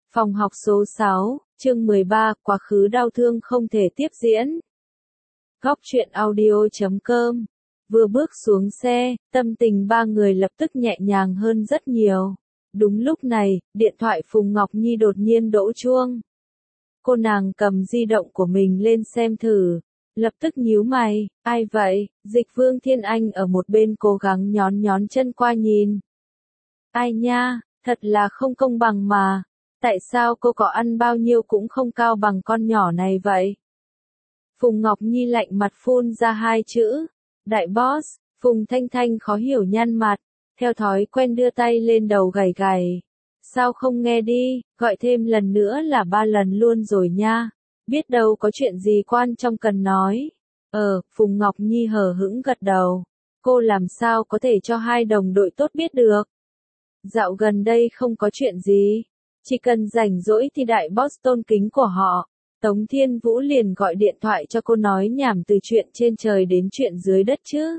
Phòng học số 6, chương 13, quá khứ đau thương không thể tiếp diễn. Góc truyện audio.com. Vừa bước xuống xe, tâm tình ba người lập tức nhẹ nhàng hơn rất nhiều. Đúng lúc này, điện thoại Phùng Ngọc Nhi đột nhiên đổ chuông. Cô nàng cầm di động của mình lên xem thử, lập tức nhíu mày, ai vậy? Dịch Vương Thiên Anh ở một bên cố gắng nhón chân qua nhìn. Ai nha, thật là không công bằng mà. Tại sao cô có ăn bao nhiêu cũng không cao bằng con nhỏ này vậy? Phùng Ngọc Nhi lạnh mặt phun ra hai chữ. Đại boss. Phùng Thanh Thanh khó hiểu nhăn mặt, theo thói quen đưa tay lên đầu gảy gảy. Sao không nghe đi, gọi thêm lần nữa là 3 lần luôn rồi nha. Biết đâu có chuyện gì quan trọng cần nói. Phùng Ngọc Nhi hờ hững gật đầu. Cô làm sao có thể cho hai đồng đội tốt biết được. Dạo gần đây không có chuyện gì. Chỉ cần rảnh rỗi thì đại boss tôn kính của họ, Tống Thiên Vũ liền gọi điện thoại cho cô nói nhảm từ chuyện trên trời đến chuyện dưới đất chứ.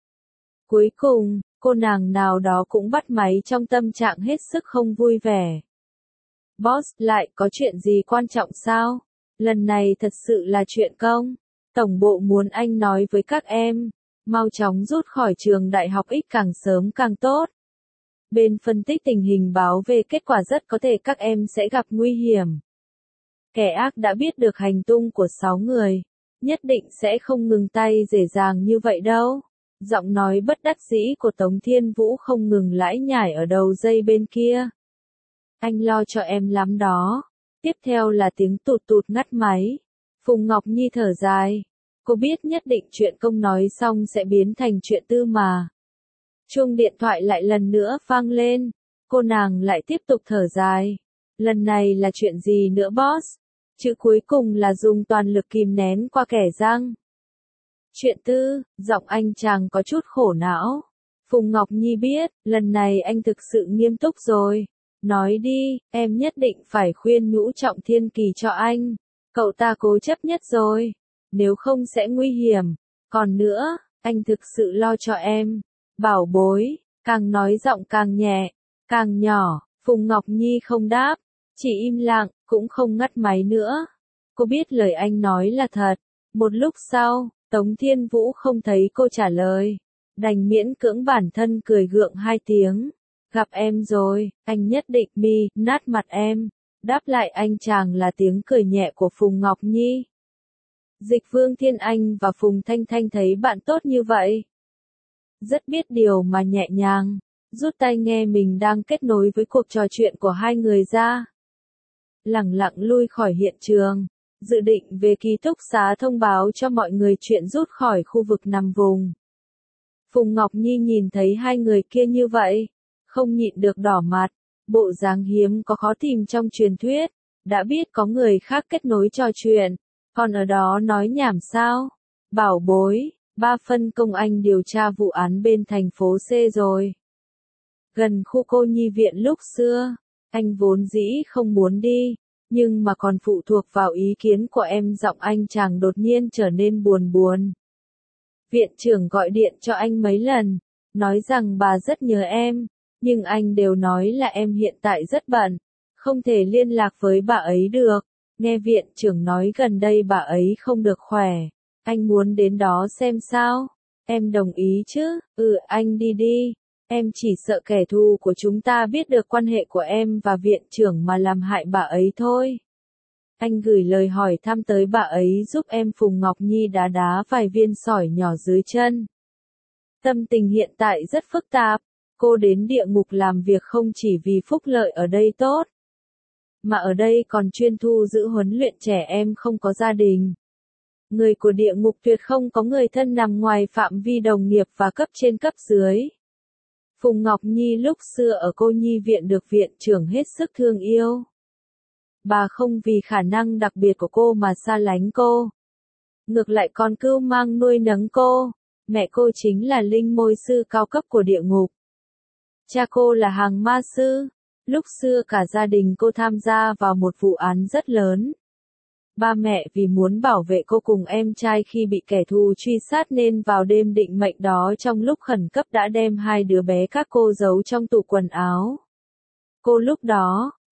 Cuối cùng, cô nàng nào đó cũng bắt máy trong tâm trạng hết sức không vui vẻ. Boss, lại có chuyện gì quan trọng sao? Lần này thật sự là chuyện công. Tổng bộ muốn anh nói với các em, mau chóng rút khỏi trường đại học X càng sớm càng tốt. Bên phân tích tình hình báo về kết quả rất có thể các em sẽ gặp nguy hiểm. Kẻ ác đã biết được hành tung của 6 người, nhất định sẽ không ngừng tay dễ dàng như vậy đâu. Giọng nói bất đắc dĩ của Tống Thiên Vũ không ngừng lải nhải ở đầu dây bên kia. Anh lo cho em lắm đó. Tiếp theo là tiếng tụt ngắt máy. Phùng Ngọc Nhi thở dài. Cô biết nhất định chuyện công nói xong sẽ biến thành chuyện tư mà. Chuông điện thoại lại lần nữa vang lên. Cô nàng lại tiếp tục thở dài. Lần này là chuyện gì nữa boss? Chữ cuối cùng là dùng toàn lực kìm nén qua kẻ răng. Chuyện tư, giọng anh chàng có chút khổ não. Phùng Ngọc Nhi biết, lần này anh thực sự nghiêm túc rồi. Nói đi, em nhất định phải khuyên nhủ Trọng Thiên Kỳ cho anh. Cậu ta cố chấp nhất rồi. Nếu không sẽ nguy hiểm. Còn nữa, anh thực sự lo cho em. Bảo bối, càng nói giọng càng nhẹ, càng nhỏ. Phùng Ngọc Nhi không đáp, chỉ im lặng, cũng không ngắt máy nữa. Cô biết lời anh nói là thật. Một lúc sau, Tống Thiên Vũ không thấy cô trả lời, đành miễn cưỡng bản thân cười gượng hai tiếng. Gặp em rồi, anh nhất định nát mặt em. Đáp lại anh chàng là tiếng cười nhẹ của Phùng Ngọc Nhi. Dịch Vương Thiên Anh và Phùng Thanh Thanh thấy bạn tốt như vậy, rất biết điều mà nhẹ nhàng, rút tai nghe mình đang kết nối với cuộc trò chuyện của hai người ra. Lẳng lặng lui khỏi hiện trường, dự định về ký túc xá thông báo cho mọi người chuyện rút khỏi khu vực nằm vùng. Phùng Ngọc Nhi nhìn thấy hai người kia như vậy, không nhịn được đỏ mặt, bộ dáng hiếm có khó tìm trong truyền thuyết, đã biết có người khác kết nối trò chuyện, còn ở đó nói nhảm sao? Bảo bối, 3 phân công anh điều tra vụ án bên thành phố C rồi. Gần khu cô nhi viện lúc xưa, anh vốn dĩ không muốn đi, nhưng mà còn phụ thuộc vào ý kiến của em. Giọng anh chàng đột nhiên trở nên buồn. Viện trưởng gọi điện cho anh mấy lần, nói rằng bà rất nhớ em, nhưng anh đều nói là em hiện tại rất bận, không thể liên lạc với bà ấy được. Nghe viện trưởng nói gần đây bà ấy không được khỏe, anh muốn đến đó xem sao. Em đồng ý chứ? Anh đi. Em chỉ sợ kẻ thù của chúng ta biết được quan hệ của em và viện trưởng mà làm hại bà ấy thôi. Anh gửi lời hỏi thăm tới bà ấy giúp em. Phùng Ngọc Nhi đá vài viên sỏi nhỏ dưới chân. Tâm tình hiện tại rất phức tạp. Cô đến địa ngục làm việc không chỉ vì phúc lợi ở đây tốt, mà ở đây còn chuyên thu giữ huấn luyện trẻ em không có gia đình. Người của địa ngục tuyệt không có người thân nằm ngoài phạm vi đồng nghiệp và cấp trên cấp dưới. Phùng Ngọc Nhi lúc xưa ở cô nhi viện được viện trưởng hết sức thương yêu. Bà không vì khả năng đặc biệt của cô mà xa lánh cô. Ngược lại còn cưu mang nuôi nấng cô. Mẹ cô chính là linh môi sư cao cấp của địa ngục. Cha cô là hàng ma sư. Lúc xưa cả gia đình cô tham gia vào một vụ án rất lớn. Ba mẹ vì muốn bảo vệ cô cùng em trai khi bị kẻ thù truy sát nên vào đêm định mệnh đó trong lúc khẩn cấp đã đem 2 đứa bé các cô giấu trong tủ quần áo. Lúc đó,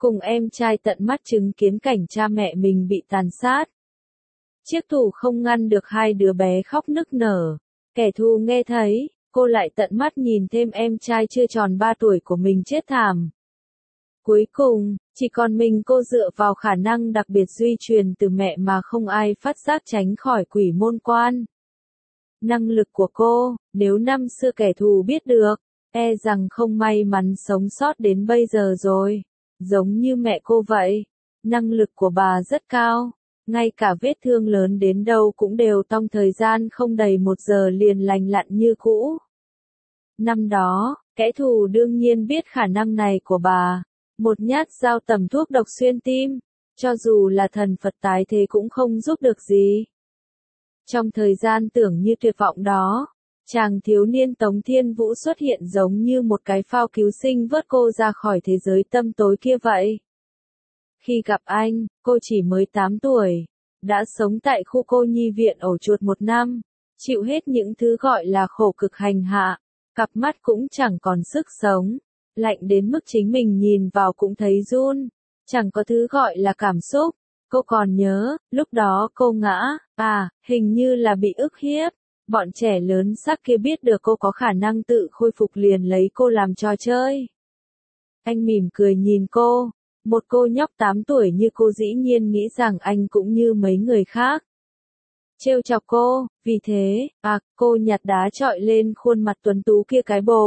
cùng em trai tận mắt chứng kiến cảnh cha mẹ mình bị tàn sát. Chiếc tủ không ngăn được hai đứa bé khóc nức nở. Kẻ thù nghe thấy, cô lại tận mắt nhìn thêm em trai chưa tròn 3 tuổi của mình chết thảm. Cuối cùng, chỉ còn mình cô dựa vào khả năng đặc biệt duy truyền từ mẹ mà không ai phát giác tránh khỏi quỷ môn quan. Năng lực của cô, nếu năm xưa kẻ thù biết được, e rằng không may mắn sống sót đến bây giờ rồi. Giống như mẹ cô vậy, năng lực của bà rất cao, ngay cả vết thương lớn đến đâu cũng đều trong thời gian không đầy 1 giờ liền lành lặn như cũ. Năm đó, kẻ thù đương nhiên biết khả năng này của bà, một nhát dao tầm thuốc độc xuyên tim, cho dù là thần Phật tái thế cũng không giúp được gì. Trong thời gian tưởng như tuyệt vọng đó, chàng thiếu niên Tống Thiên Vũ xuất hiện giống như một cái phao cứu sinh vớt cô ra khỏi thế giới tăm tối kia vậy. Khi gặp anh, cô chỉ mới 8 tuổi, đã sống tại khu cô nhi viện ổ chuột 1 năm, chịu hết những thứ gọi là khổ cực hành hạ, cặp mắt cũng chẳng còn sức sống, lạnh đến mức chính mình nhìn vào cũng thấy run, chẳng có thứ gọi là cảm xúc. Cô còn nhớ, lúc đó cô ngã, hình như là bị ức hiếp. Bọn trẻ lớn xác kia biết được cô có khả năng tự khôi phục liền lấy cô làm trò chơi. Anh mỉm cười nhìn cô, một cô nhóc 8 tuổi như cô dĩ nhiên nghĩ rằng anh cũng như mấy người khác. Trêu chọc cô, vì thế, cô nhặt đá chọi lên khuôn mặt tuấn tú kia cái bộp.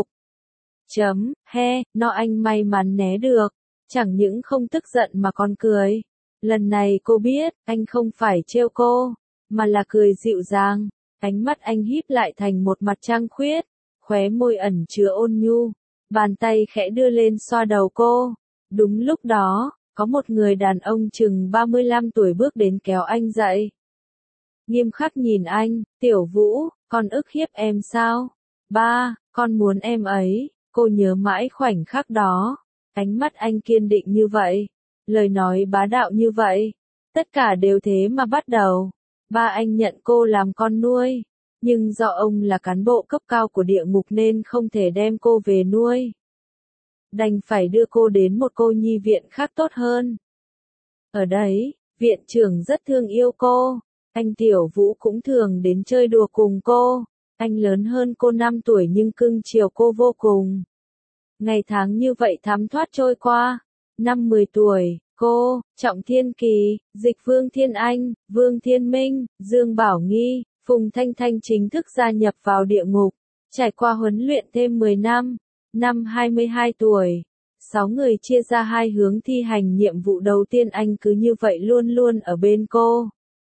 Anh may mắn né được, chẳng những không tức giận mà còn cười. Lần này cô biết, anh không phải trêu cô, mà là cười dịu dàng. Ánh mắt anh híp lại thành một mặt trăng khuyết, khóe môi ẩn chứa ôn nhu, bàn tay khẽ đưa lên xoa đầu cô. Đúng lúc đó, có một người đàn ông chừng 35 tuổi bước đến kéo anh dậy. Nghiêm khắc nhìn anh, Tiểu Vũ, con ức hiếp em sao? Ba, con muốn em ấy. Cô nhớ mãi khoảnh khắc đó, ánh mắt anh kiên định như vậy, lời nói bá đạo như vậy, tất cả đều thế mà bắt đầu. Ba anh nhận cô làm con nuôi, nhưng do ông là cán bộ cấp cao của địa ngục nên không thể đem cô về nuôi. Đành phải đưa cô đến một cô nhi viện khác tốt hơn. Ở đấy, viện trưởng rất thương yêu cô, anh Tiểu Vũ cũng thường đến chơi đùa cùng cô, anh lớn hơn cô 5 tuổi nhưng cưng chiều cô vô cùng. Ngày tháng như vậy thấm thoát trôi qua, năm 10 tuổi, cô, Trọng Thiên Kỳ, Dịch Vương Thiên Anh, Vương Thiên Minh, Dương Bảo Nghi, Phùng Thanh Thanh chính thức gia nhập vào địa ngục, trải qua huấn luyện thêm 10 năm, năm 22 tuổi. 6 người chia ra 2 hướng thi hành nhiệm vụ đầu tiên anh cứ như vậy luôn luôn ở bên cô.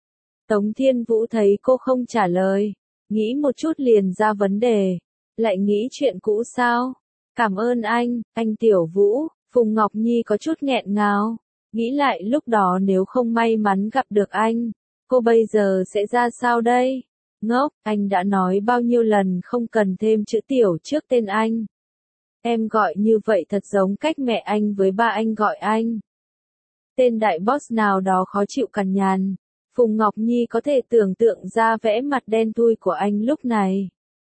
Tống Thiên Vũ thấy cô không trả lời, nghĩ một chút liền ra vấn đề, lại nghĩ chuyện cũ sao? Cảm ơn anh Tiểu Vũ, Phùng Ngọc Nhi có chút nghẹn ngào, nghĩ lại lúc đó nếu không may mắn gặp được anh, cô bây giờ sẽ ra sao đây? Ngốc, anh đã nói bao nhiêu lần không cần thêm chữ Tiểu trước tên anh. Em gọi như vậy thật giống cách mẹ anh với ba anh gọi anh. Tên đại boss nào đó khó chịu cằn nhằn. Phùng Ngọc Nhi có thể tưởng tượng ra vẻ mặt đen thui của anh lúc này.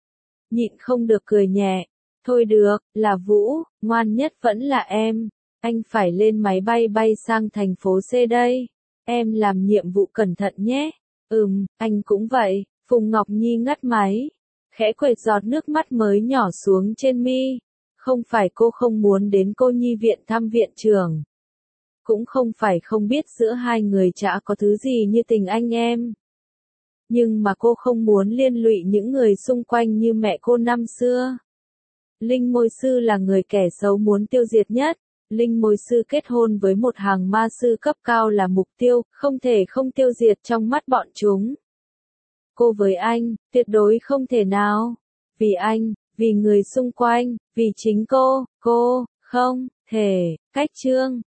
Nhịn không được cười nhẹ. Thôi được, là Vũ, ngoan nhất vẫn là em. Anh phải lên máy bay bay sang thành phố C đây. Em làm nhiệm vụ cẩn thận nhé. Anh cũng vậy. Phùng Ngọc Nhi ngắt máy. Khẽ quệt giọt nước mắt mới nhỏ xuống trên mi. Không phải cô không muốn đến cô nhi viện thăm viện trưởng. Cũng không phải không biết giữa hai người chả có thứ gì như tình anh em. Nhưng mà cô không muốn liên lụy những người xung quanh như mẹ cô năm xưa. Linh Môi Sư là người kẻ xấu muốn tiêu diệt nhất. Linh Môi Sư kết hôn với một hàng ma sư cấp cao là mục tiêu, không thể không tiêu diệt trong mắt bọn chúng. Cô với anh, tuyệt đối không thể nào. Vì anh, vì người xung quanh, vì chính cô, không thể, cách chương.